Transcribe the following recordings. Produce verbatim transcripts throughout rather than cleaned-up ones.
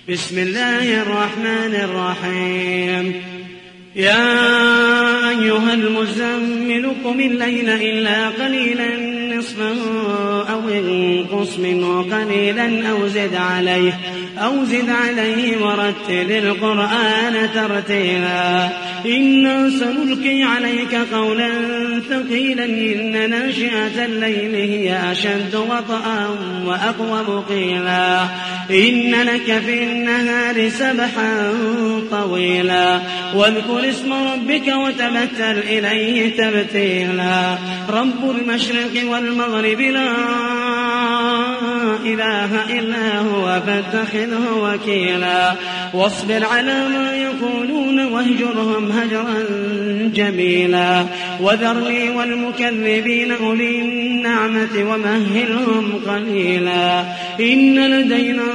بسم الله الرحمن الرحيم يا أيها المزمل قم الليل إلا قليلا نصفه أو انقص منه قليلا أو زد عليه أو زد عليه ورتل القرآن ترتيلا إنا سنلقي عليك قولا ثقيلا إن ناشئة الليل هي أشد وطئا وأقوم قيلا إن لك في النهار سبحا طويلا واذكر اسم ربك وتبتل إليه تبتيلا رب المشرق والمغرب لا إله إلا هو فاتخذه وكيلا واصبر على ما يقولون واهجرهم هجرا جميلا وذرني والمكذبين أولي النعمة ومهلهم قليلا إن لدينا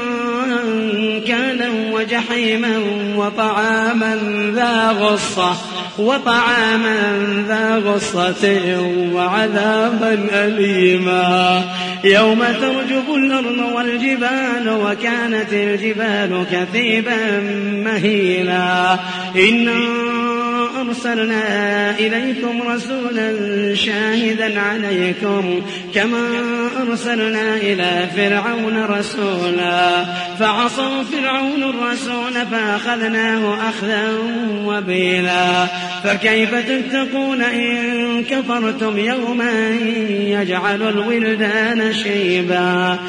أنكالا وجحيما وطعاما ذا غصة وطعاما ذا غصة وعذابا أليما يوم ترجف الأرض والجبال وكانت الجبال كثيبا مهيلا إنا أرسلنا إليكم رسولا شاهدا عليكم كما أرسلنا إلى فرعون رسولا فعصوا فرعون الرسول فأخذناه أخذا وبيلا فكيف تتقون إن كفرتم يوما يجعل الولدان شيبا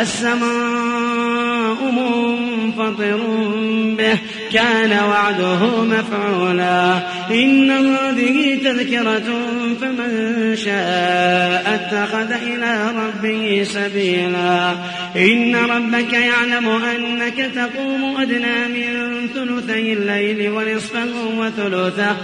السماء منفطر به كان وعده مفعولا إن هذه تذكرة فمن شاء اتخذ إلى ربه سبيلا إن ربك يعلم أنك تقوم أدنى من ثلثي الليل ونصفه وثلثه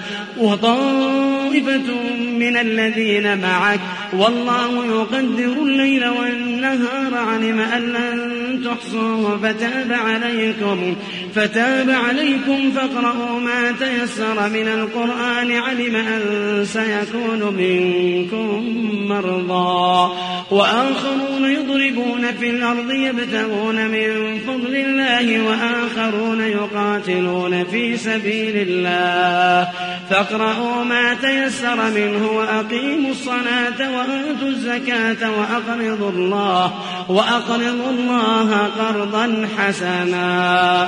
وطائفة من الذين معك والله يقدر الليل والنهار علم أن لن تحصوه فتاب عليكم فتاب عليكم فاقرؤوا ما تيسر من القرآن علم أن سيكون منكم مرضى وآخرون يضربون في الأرض يبتغون من فضل الله وآخرون يقاتلون في سبيل الله فاقرؤوا ما تيسر منه وأقيموا الصلاة وآتوا الزكاة وأقرضوا الله وأقرضوا الله قرضا حسنا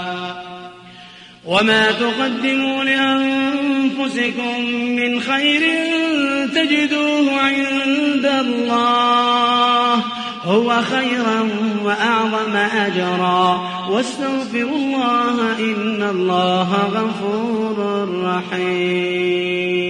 وما تقدموا لأنفسكم من خير تجدوه عند الله هو خيرا وأعظم أجرا واستغفروا الله إن الله غفور رحيم.